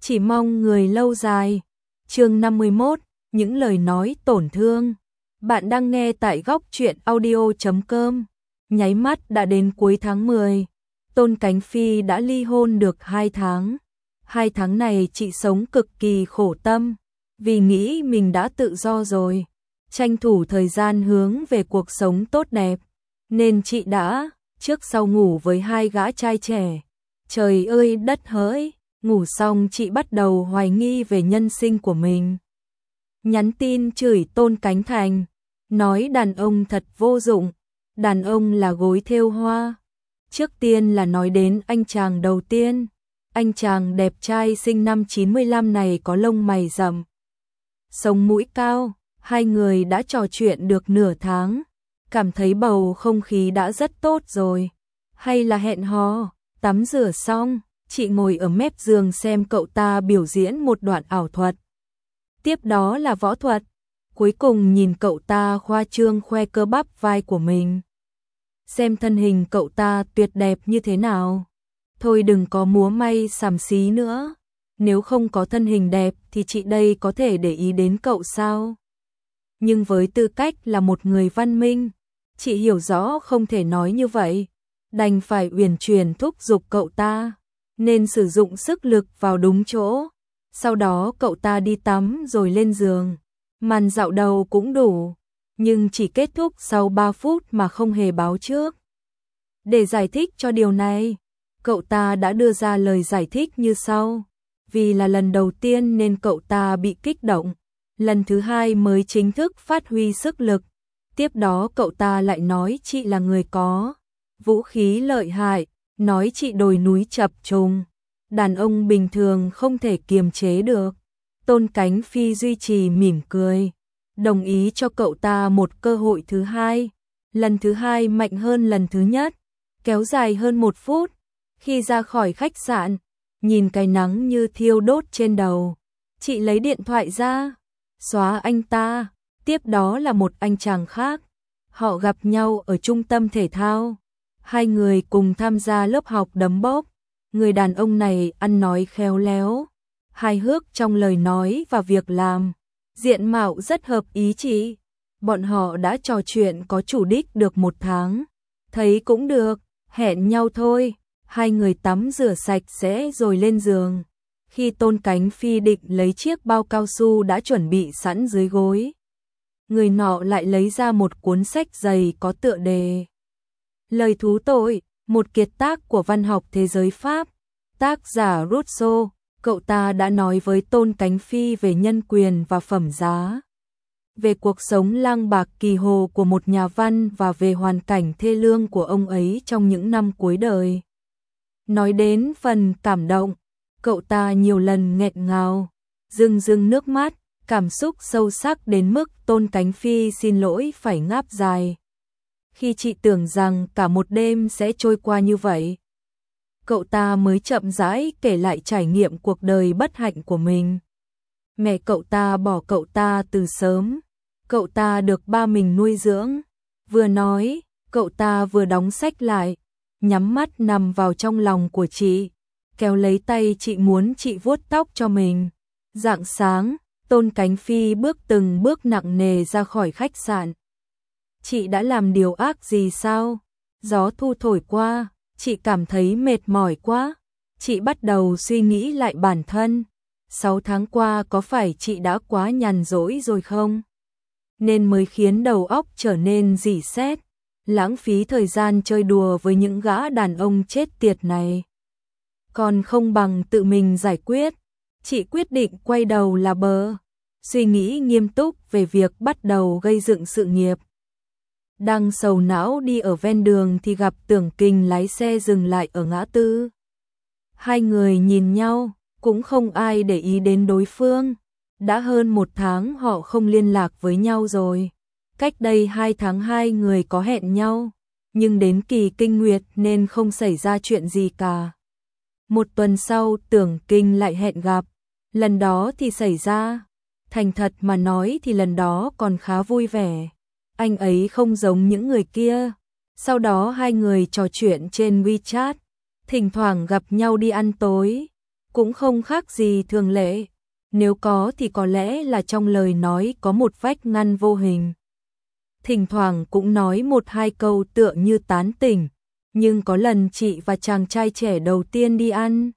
chỉ mong người lâu dài. Chương 51, những lời nói tổn thương. Bạn đang nghe tại góc truyện audio.com. Nháy mắt đã đến cuối tháng 10. Tôn Cánh Phi đã ly hôn được 2 tháng. 2 tháng này chị sống cực kỳ khổ tâm, vì nghĩ mình đã tự do rồi, tranh thủ thời gian hướng về cuộc sống tốt đẹp, nên chị đã trước sau ngủ với 2 gã trai trẻ. Trời ơi đất hỡi, ngủ xong chị bắt đầu hoài nghi về nhân sinh của mình. Nhắn tin chửi Tôn Cánh Thành, nói đàn ông thật vô dụng, đàn ông là gối thêu hoa. Trước tiên là nói đến anh chàng đầu tiên, anh chàng đẹp trai sinh năm 95 này có lông mày rậm, sống mũi cao. Hai người đã trò chuyện được nửa tháng, cảm thấy bầu không khí đã rất tốt rồi. Hay là hẹn hò. Tắm rửa xong, chị ngồi ở mép giường xem cậu ta biểu diễn một đoạn ảo thuật. Tiếp đó là võ thuật. Cuối cùng nhìn cậu ta khoa trương khoe cơ bắp vai của mình. Xem thân hình cậu ta tuyệt đẹp như thế nào. Thôi đừng có múa may xàm xí nữa. Nếu không có thân hình đẹp thì chị đây có thể để ý đến cậu sao? Nhưng với tư cách là một người văn minh, chị hiểu rõ không thể nói như vậy. Đành phải uyển chuyển thúc giục cậu ta, nên sử dụng sức lực vào đúng chỗ. Sau đó cậu ta đi tắm rồi lên giường. Màn dạo đầu cũng đủ, nhưng chỉ kết thúc sau 3 phút mà không hề báo trước. Để giải thích cho điều này, cậu ta đã đưa ra lời giải thích như sau. Vì là lần đầu tiên nên cậu ta bị kích động, lần thứ 2 mới chính thức phát huy sức lực. Tiếp đó cậu ta lại nói chị là người có vũ khí lợi hại, nói chị đồi núi chập trùng, đàn ông bình thường không thể kiềm chế được. Tôn Cánh Phi duy trì mỉm cười, đồng ý cho cậu ta một cơ hội thứ 2. Lần thứ 2 mạnh hơn lần thứ nhất, kéo dài hơn 1 phút. Khi ra khỏi khách sạn, nhìn cái nắng như thiêu đốt trên đầu, chị lấy điện thoại ra, xóa anh ta. Tiếp đó là một anh chàng khác, họ gặp nhau ở trung tâm thể thao. Hai người cùng tham gia lớp học đấm bốc. Người đàn ông này ăn nói khéo léo, hài hước trong lời nói và việc làm, diện mạo rất hợp ý chị. Bọn họ đã trò chuyện có chủ đích được 1 tháng, thấy cũng được, hẹn nhau thôi. Hai người tắm rửa sạch sẽ rồi lên giường. Khi Tôn Cánh Phi định lấy chiếc bao cao su đã chuẩn bị sẵn dưới gối, người nọ lại lấy ra một cuốn sách dày có tựa đề Lời thú tội, một kiệt tác của văn học thế giới Pháp, tác giả Rousseau. Cậu ta đã nói với Tôn Cánh Phi về nhân quyền và phẩm giá, về cuộc sống lang bạc kỳ hồ của một nhà văn và về hoàn cảnh thê lương của ông ấy trong những năm cuối đời. Nói đến phần cảm động, cậu ta nhiều lần nghẹn ngào, rưng rưng nước mắt, cảm xúc sâu sắc đến mức Tôn Cánh Phi xin lỗi phải ngáp dài. Khi chị tưởng rằng cả một đêm sẽ trôi qua như vậy, cậu ta mới chậm rãi kể lại trải nghiệm cuộc đời bất hạnh của mình. Mẹ cậu ta bỏ cậu ta từ sớm, cậu ta được ba mình nuôi dưỡng. Vừa nói, cậu ta vừa đóng sách lại, nhắm mắt nằm vào trong lòng của chị, kéo lấy tay chị muốn chị vuốt tóc cho mình. Rạng sáng, Tôn Cánh Phi bước từng bước nặng nề ra khỏi khách sạn. Chị đã làm điều ác gì sao? Gió thu thổi qua, chị cảm thấy mệt mỏi quá. Chị bắt đầu suy nghĩ lại bản thân. 6 tháng qua có phải chị đã quá nhàn rỗi rồi không? Nên mới khiến đầu óc trở nên rỉ sét, lãng phí thời gian chơi đùa với những gã đàn ông chết tiệt này. Còn không bằng tự mình giải quyết. Chị quyết định quay đầu là bờ, suy nghĩ nghiêm túc về việc bắt đầu gây dựng sự nghiệp. Đang sầu não đi ở ven đường thì gặp Tưởng Kình lái xe dừng lại ở ngã tư. Hai người nhìn nhau, cũng không ai để ý đến đối phương. Đã hơn 1 tháng họ không liên lạc với nhau rồi. Cách đây 2 tháng hai người có hẹn nhau, nhưng đến kỳ kinh nguyệt nên không xảy ra chuyện gì cả. 1 tuần sau Tưởng Kình lại hẹn gặp, lần đó thì xảy ra. Thành thật mà nói thì lần đó còn khá vui vẻ. Anh ấy không giống những người kia. Sau đó hai người trò chuyện trên WeChat, thỉnh thoảng gặp nhau đi ăn tối. cũng không khác gì thường lệ. Nếu có thì có lẽ là trong lời nói có một vách ngăn vô hình. Thỉnh thoảng cũng nói một hai câu tựa như tán tỉnh, nhưng có lần chị và chàng trai trẻ đầu tiên đi ăn.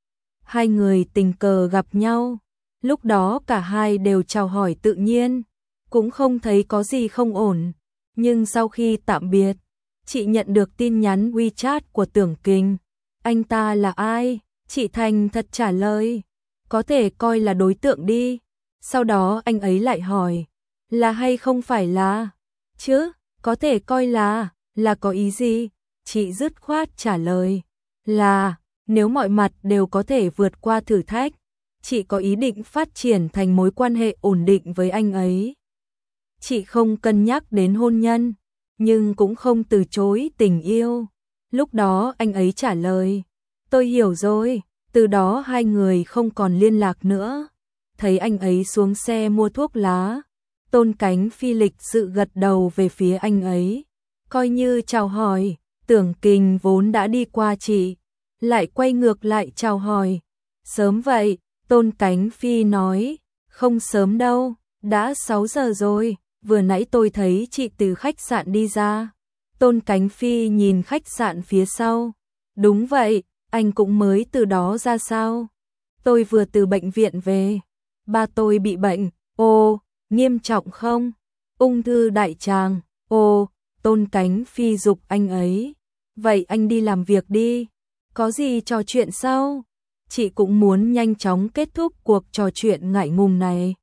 Hai người tình cờ gặp nhau, lúc đó cả hai đều chào hỏi tự nhiên, cũng không thấy có gì không ổn. Nhưng sau khi tạm biệt, chị nhận được tin nhắn WeChat của Tưởng Kình. Anh ta là ai? Chị thành thật trả lời, có thể coi là đối tượng đi. Sau đó anh ấy lại hỏi, là hay không phải là? Chứ, có thể coi là có ý gì? Chị dứt khoát trả lời, là, nếu mọi mặt đều có thể vượt qua thử thách, chị có ý định phát triển thành mối quan hệ ổn định với anh ấy. Chị không cân nhắc đến hôn nhân, nhưng cũng không từ chối tình yêu. Lúc đó anh ấy trả lời, tôi hiểu rồi. Từ đó hai người không còn liên lạc nữa. Thấy anh ấy xuống xe mua thuốc lá, Tôn Cánh Phi lịch sự gật đầu về phía anh ấy, coi như chào hỏi. Tưởng Kình vốn đã đi qua chị, lại quay ngược lại chào hỏi. Sớm vậy, Tôn Cánh Phi nói, không sớm đâu, đã 6 giờ rồi, vừa nãy tôi thấy chị từ khách sạn đi ra. Tôn Cánh Phi nhìn khách sạn phía sau, đúng vậy, anh cũng mới từ đó ra sao? Tôi vừa từ bệnh viện về, ba tôi bị bệnh, ồ, nghiêm trọng không? Ung thư đại tràng, ồ. Tôn Cánh Phi giục anh ấy, vậy anh đi làm việc đi, có gì trò chuyện sau? Chị cũng muốn nhanh chóng kết thúc cuộc trò chuyện ngại ngùng này.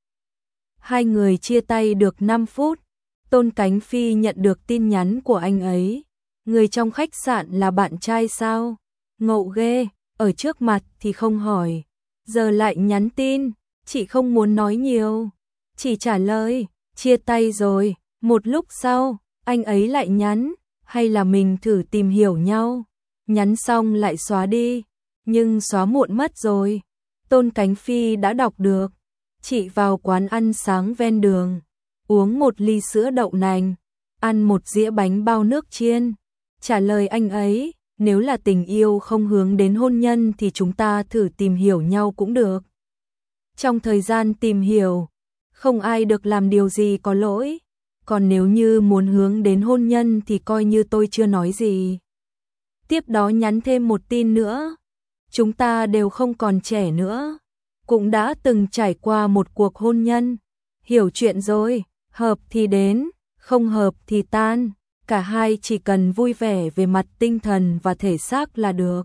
Hai người chia tay được 5 phút, Tôn Cánh Phi nhận được tin nhắn của anh ấy. Người trong khách sạn là bạn trai sao? Ngộ ghê, ở trước mặt thì không hỏi, giờ lại nhắn tin, chị không muốn nói nhiều. Chỉ trả lời, chia tay rồi. Một lúc sau, anh ấy lại nhắn, hay là mình thử tìm hiểu nhau. Nhắn xong lại xóa đi, nhưng xóa muộn mất rồi. Tôn Cánh Phi đã đọc được. Chị vào quán ăn sáng ven đường, uống một ly sữa đậu nành, ăn một dĩa bánh bao nước chiên. Trả lời anh ấy, nếu là tình yêu không hướng đến hôn nhân thì chúng ta thử tìm hiểu nhau cũng được. Trong thời gian tìm hiểu, không ai được làm điều gì có lỗi. Còn nếu như muốn hướng đến hôn nhân thì coi như tôi chưa nói gì. Tiếp đó nhắn thêm một tin nữa. Chúng ta đều không còn trẻ nữa, cũng đã từng trải qua một cuộc hôn nhân. Hiểu chuyện rồi, hợp thì đến, không hợp thì tan. Cả hai chỉ cần vui vẻ về mặt tinh thần và thể xác là được.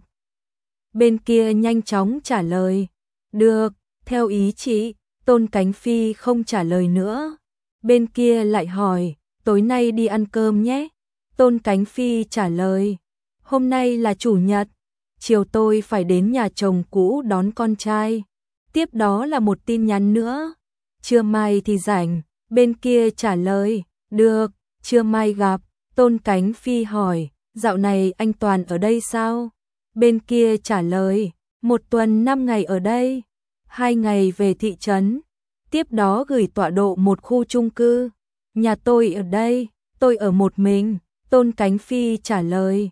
Bên kia nhanh chóng trả lời, được, theo ý chị. Tôn Cánh Phi không trả lời nữa. Bên kia lại hỏi, tối nay đi ăn cơm nhé. Tôn Cánh Phi trả lời, hôm nay là chủ nhật, chiều tôi phải đến nhà chồng cũ đón con trai. Tiếp đó là một tin nhắn nữa, trưa mai thì rảnh. Bên kia trả lời, được, trưa mai gặp. Tôn Cánh Phi hỏi, dạo này anh Toàn ở đây sao? Bên kia trả lời, 1 tuần 5 ngày ở đây, 2 ngày về thị trấn. Tiếp đó gửi tọa độ một khu chung cư. Nhà tôi ở đây, tôi ở một mình. Tôn Cánh Phi trả lời,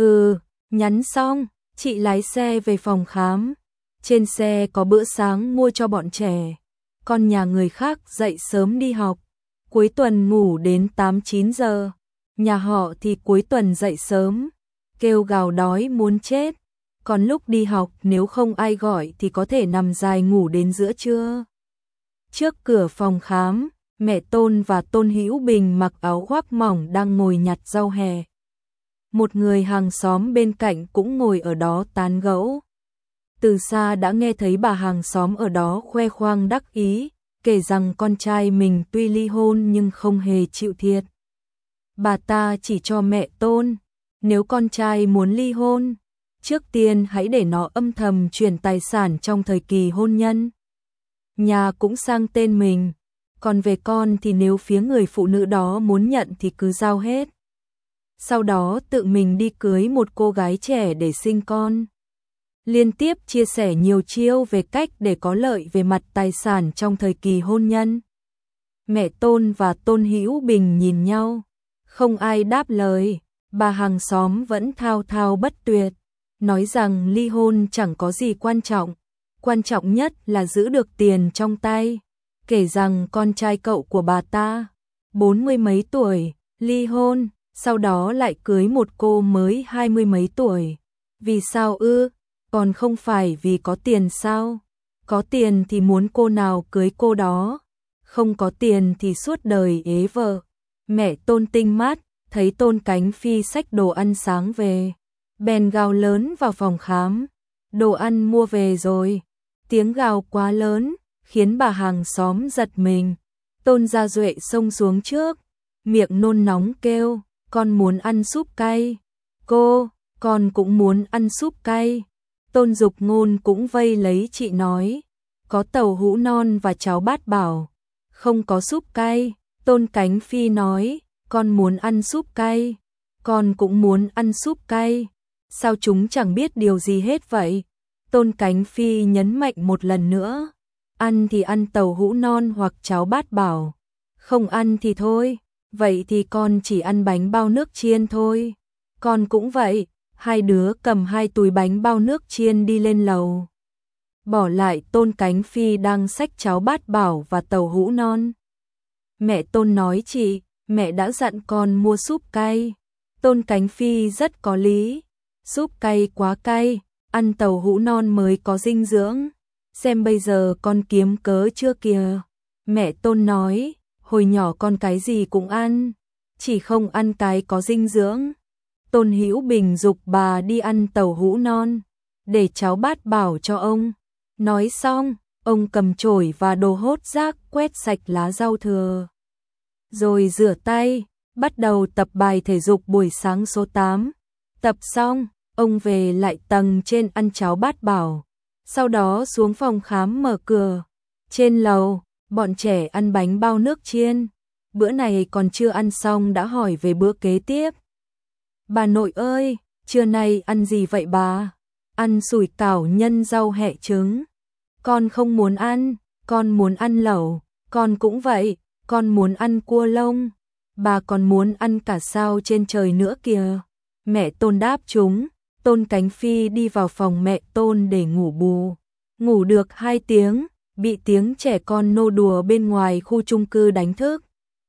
nhắn xong, chị lái xe về phòng khám. Trên xe có bữa sáng mua cho bọn trẻ. Con nhà người khác dậy sớm đi học, cuối tuần ngủ đến 8-9 giờ. Nhà họ thì cuối tuần dậy sớm, kêu gào đói muốn chết. Còn lúc đi học nếu không ai gọi thì có thể nằm dài ngủ đến giữa trưa. Trước cửa phòng khám, mẹ Tôn và Tôn Hữu Bình mặc áo khoác mỏng đang ngồi nhặt rau hè. Một người hàng xóm bên cạnh cũng ngồi ở đó tán gẫu. Từ xa đã nghe thấy bà hàng xóm ở đó khoe khoang đắc ý, kể rằng con trai mình tuy ly hôn nhưng không hề chịu thiệt. Bà ta chỉ cho mẹ Tôn, nếu con trai muốn ly hôn, trước tiên hãy để nó âm thầm chuyển tài sản trong thời kỳ hôn nhân. Nhà cũng sang tên mình, còn về con thì nếu phía người phụ nữ đó muốn nhận thì cứ giao hết. Sau đó tự mình đi cưới một cô gái trẻ để sinh con. Liên tiếp chia sẻ nhiều chiêu về cách để có lợi về mặt tài sản trong thời kỳ hôn nhân. Mẹ Tôn và Tôn Hữu Bình nhìn nhau, không ai đáp lời. Bà hàng xóm vẫn thao thao bất tuyệt, nói rằng ly hôn chẳng có gì quan trọng, quan trọng nhất là giữ được tiền trong tay. Kể rằng con trai cậu của bà ta, 40 mấy tuổi, ly hôn, sau đó lại cưới một cô mới 20 mấy tuổi. Vì sao ư? Còn không phải vì có tiền sao? Có tiền thì muốn cô nào cưới cô đó, không có tiền thì suốt đời ế vợ. Mẹ Tôn tinh mắt, thấy Tôn Cánh Phi xách đồ ăn sáng về, bèn gào lớn vào phòng khám. Đồ ăn mua về rồi. Tiếng gào quá lớn, khiến bà hàng xóm giật mình. Tôn Gia Duệ xông xuống trước, miệng nôn nóng kêu, con muốn ăn súp cay. Cô, con cũng muốn ăn súp cay. Tôn Dục Ngôn cũng vây lấy chị nói, có tàu hũ non và cháo bát bảo, không có súp cay. Tôn Cánh Phi nói, con muốn ăn súp cay, con cũng muốn ăn súp cay. Sao chúng chẳng biết điều gì hết vậy? Tôn Cánh Phi nhấn mạnh một lần nữa, ăn thì ăn tàu hũ non hoặc cháo bát bảo, không ăn thì thôi. Vậy thì con chỉ ăn bánh bao nước chiên thôi. Con cũng vậy. Hai đứa cầm 2 túi bánh bao nước chiên đi lên lầu, bỏ lại Tôn Cánh Phi đang xách cháo bát bảo và tàu hũ non. Mẹ Tôn nói chị, mẹ đã dặn con mua súp cay. Tôn Cánh Phi rất có lý, súp cay quá cay, ăn tàu hũ non mới có dinh dưỡng. Xem bây giờ con kiếm cớ chưa kìa. Mẹ Tôn nói, hồi nhỏ con cái gì cũng ăn, chỉ không ăn cái có dinh dưỡng. Tôn Hữu Bình giục bà đi ăn tàu hũ non, để cháu bát bảo cho ông. Nói xong, ông cầm chổi và đồ hốt rác quét sạch lá rau thừa, rồi rửa tay, bắt đầu tập bài thể dục buổi sáng số 8. Tập xong, ông về lại tầng trên ăn cháo bát bảo, sau đó xuống phòng khám mở cửa. Trên lầu, bọn trẻ ăn bánh bao nước chiên, bữa này còn chưa ăn xong đã hỏi về bữa kế tiếp. Bà nội ơi, trưa nay ăn gì vậy bà? Ăn sủi cảo nhân rau hẹ trứng. Con không muốn ăn, con muốn ăn lẩu. Con cũng vậy, con muốn ăn cua lông. Bà còn muốn ăn cả sao trên trời nữa kìa. Mẹ Tôn đáp chúng. Tôn Cánh Phi đi vào phòng mẹ Tôn để ngủ bù. Ngủ được 2 tiếng, bị tiếng trẻ con nô đùa bên ngoài khu chung cư đánh thức.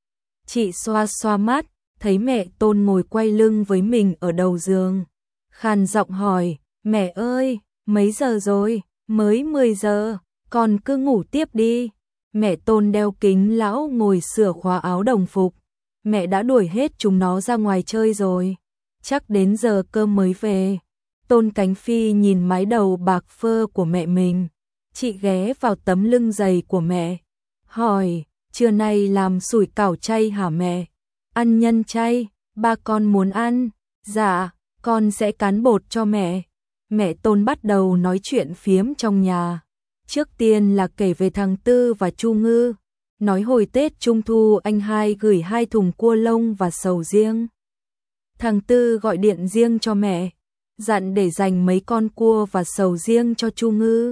Chị xoa xoa mắt, thấy mẹ Tôn ngồi quay lưng với mình ở đầu giường, khàn giọng hỏi, mẹ ơi, mấy giờ rồi? Mới 10 giờ, con cứ ngủ tiếp đi. Mẹ Tôn đeo kính lão ngồi sửa khóa áo đồng phục. Mẹ đã đuổi hết chúng nó ra ngoài chơi rồi, chắc đến giờ cơm mới về. Tôn Cánh Phi nhìn mái đầu bạc phơ của mẹ mình, chị ghé vào tấm lưng dày của mẹ, hỏi, trưa nay làm sủi cảo chay hả mẹ? Ăn nhân chay, ba con muốn ăn. Dạ, con sẽ cán bột cho mẹ. Mẹ Tôn bắt đầu nói chuyện phiếm trong nhà. Trước tiên là kể về thằng Tư và Chu Ngư, nói hồi Tết Trung Thu anh hai gửi 2 thùng cua lông và sầu riêng. Thằng Tư gọi điện riêng cho mẹ, dặn để dành mấy con cua và sầu riêng cho Chu Ngư.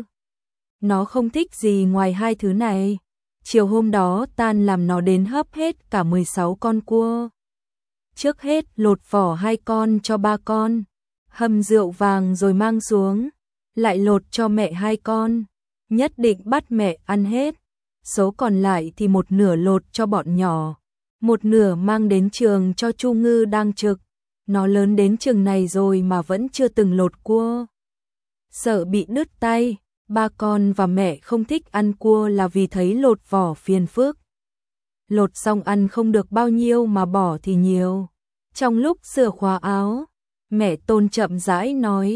Nó không thích gì ngoài 2 thứ này. Chiều hôm đó tan làm nó đến hấp hết cả 16 con cua. Trước hết lột vỏ 2 con cho 3 con, hầm rượu vàng rồi mang xuống, lại lột cho mẹ 2 con, nhất định bắt mẹ ăn hết. Số còn lại thì một nửa lột cho bọn nhỏ, một nửa mang đến trường cho Chu Ngư đang trực. Nó lớn đến chừng này rồi mà vẫn chưa từng lột cua. Sợ bị đứt tay, ba con và mẹ không thích ăn cua là vì thấy lột vỏ phiền phức. Lột xong ăn không được bao nhiêu mà bỏ thì nhiều. Trong lúc sửa khóa áo, mẹ Tôn chậm rãi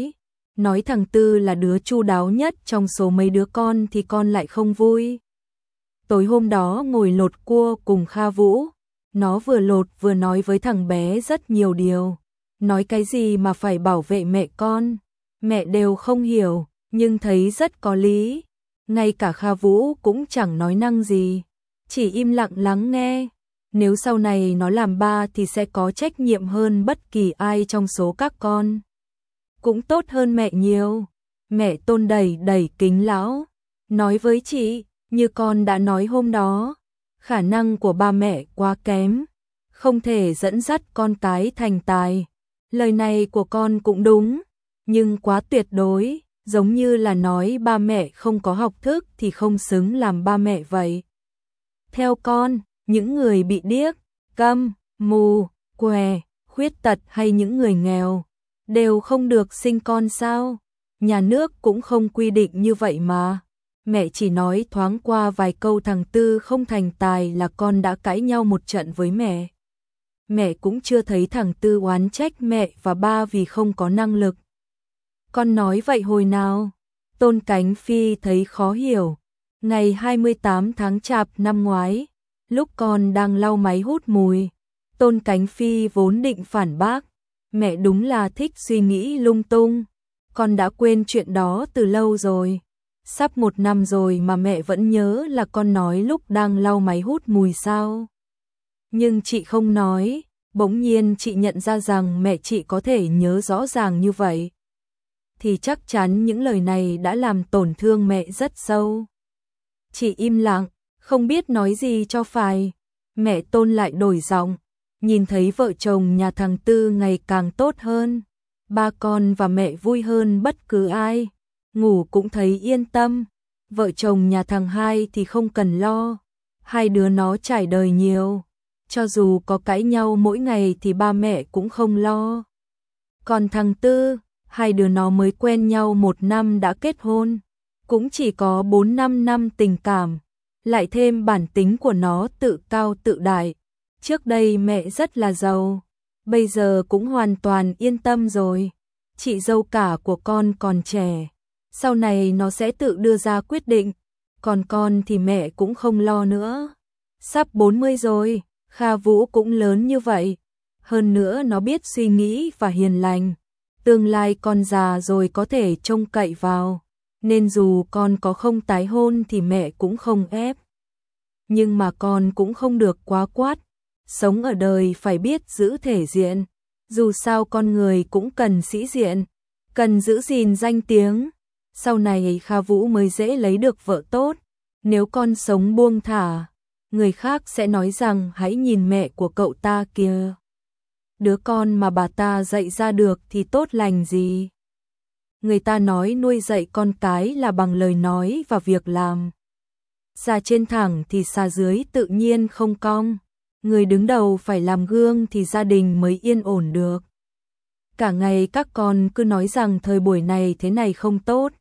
nói thằng Tư là đứa chu đáo nhất trong số mấy đứa con thì con lại không vui. Tối hôm đó ngồi lột cua cùng Kha Vũ, nó vừa lột vừa nói với thằng bé rất nhiều điều. Nói cái gì mà phải bảo vệ mẹ con, mẹ đều không hiểu, nhưng thấy rất có lý. Ngay cả Kha Vũ cũng chẳng nói năng gì, chỉ im lặng lắng nghe. Nếu sau này nó làm ba thì sẽ có trách nhiệm hơn bất kỳ ai trong số các con. Cũng tốt hơn mẹ nhiều. Mẹ Tôn đẩy kính lão, nói với chị, như con đã nói hôm đó, khả năng của ba mẹ quá kém, không thể dẫn dắt con cái thành tài. Lời này của con cũng đúng, nhưng quá tuyệt đối, giống như là nói ba mẹ không có học thức thì không xứng làm ba mẹ vậy. Theo con, những người bị điếc, câm, mù, què, khuyết tật hay những người nghèo đều không được sinh con sao? Nhà nước cũng không quy định như vậy mà. Mẹ chỉ nói thoáng qua vài câu thằng Tư không thành tài là con đã cãi nhau một trận với mẹ. Mẹ cũng chưa thấy thằng Tư oán trách mẹ và ba vì không có năng lực. Con nói vậy hồi nào? Tôn Cánh Phi thấy khó hiểu. Ngày 28 tháng Chạp năm ngoái, lúc con đang lau máy hút mùi, Tôn Cánh Phi vốn định phản bác. Mẹ đúng là thích suy nghĩ lung tung. Con đã quên chuyện đó từ lâu rồi. Sắp 1 năm rồi mà mẹ vẫn nhớ là con nói lúc đang lau máy hút mùi sao. Nhưng chị không nói, bỗng nhiên chị nhận ra rằng mẹ chị có thể nhớ rõ ràng như vậy. Thì chắc chắn những lời này đã làm tổn thương mẹ rất sâu. Chị im lặng, không biết nói gì cho phải. Mẹ Tôn lại đổi giọng, nhìn thấy vợ chồng nhà thằng Tư ngày càng tốt hơn. Ba con và mẹ vui hơn bất cứ ai. Ngủ cũng thấy yên tâm. Vợ chồng nhà thằng Hai thì không cần lo. Hai đứa nó trải đời nhiều. Cho dù có cãi nhau mỗi ngày thì ba mẹ cũng không lo. Còn thằng Tư, hai đứa nó mới quen nhau 1 năm đã kết hôn. Cũng chỉ có 4-5 năm tình cảm. Lại thêm bản tính của nó tự cao tự đại. Trước đây mẹ rất là giàu. Bây giờ cũng hoàn toàn yên tâm rồi. Chị dâu cả của con còn trẻ. Sau này nó sẽ tự đưa ra quyết định. Còn con thì mẹ cũng không lo nữa. Sắp 40 rồi, Kha Vũ cũng lớn như vậy. Hơn nữa nó biết suy nghĩ và hiền lành. Tương lai con già rồi có thể trông cậy vào. Nên dù con có không tái hôn thì mẹ cũng không ép. Nhưng mà con cũng không được quá quát. Sống ở đời phải biết giữ thể diện. Dù sao con người cũng cần sĩ diện. Cần giữ gìn danh tiếng. Sau này Kha Vũ mới dễ lấy được vợ tốt. Nếu con sống buông thả, người khác sẽ nói rằng hãy nhìn mẹ của cậu ta kìa. Đứa con mà bà ta dạy ra được thì tốt lành gì. Người ta nói nuôi dạy con cái là bằng lời nói và việc làm. Xà trên thẳng thì xà dưới tự nhiên không cong. Người đứng đầu phải làm gương thì gia đình mới yên ổn được. Cả ngày các con cứ nói rằng thời buổi này thế này không tốt.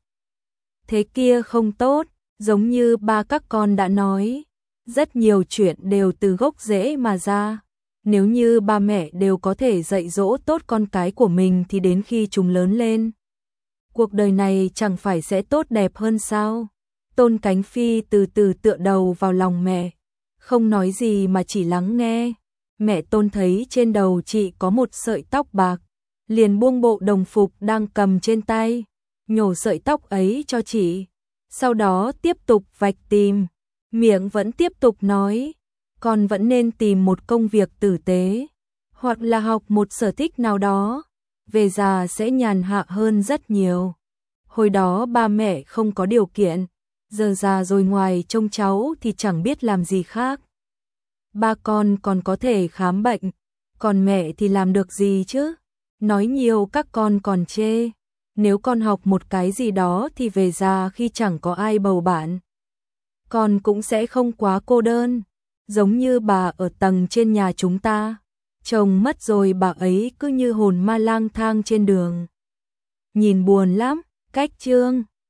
Thế kia không tốt, giống như ba các con đã nói. Rất nhiều chuyện đều từ gốc rễ mà ra. Nếu như ba mẹ đều có thể dạy dỗ tốt con cái của mình thì đến khi chúng lớn lên, cuộc đời này chẳng phải sẽ tốt đẹp hơn sao? Tôn Cánh Phi từ từ tựa đầu vào lòng mẹ, không nói gì mà chỉ lắng nghe. Mẹ Tôn thấy trên đầu chị có một sợi tóc bạc, liền buông bộ đồng phục đang cầm trên tay, nhổ sợi tóc ấy cho chị. Sau đó tiếp tục vạch tìm, miệng vẫn tiếp tục nói, con vẫn nên tìm một công việc tử tế, hoặc là học một sở thích nào đó, về già sẽ nhàn hạ hơn rất nhiều. Hồi đó ba mẹ không có điều kiện, giờ già rồi ngoài trông cháu thì chẳng biết làm gì khác. Ba con còn có thể khám bệnh, còn mẹ thì làm được gì chứ? Nói nhiều các con còn chê. Nếu con học một cái gì đó thì về già khi chẳng có ai bầu bạn, con cũng sẽ không quá cô đơn. Giống như bà ở tầng trên nhà chúng ta, chồng mất rồi bà ấy cứ như hồn ma lang thang trên đường. Nhìn buồn lắm. Cách chương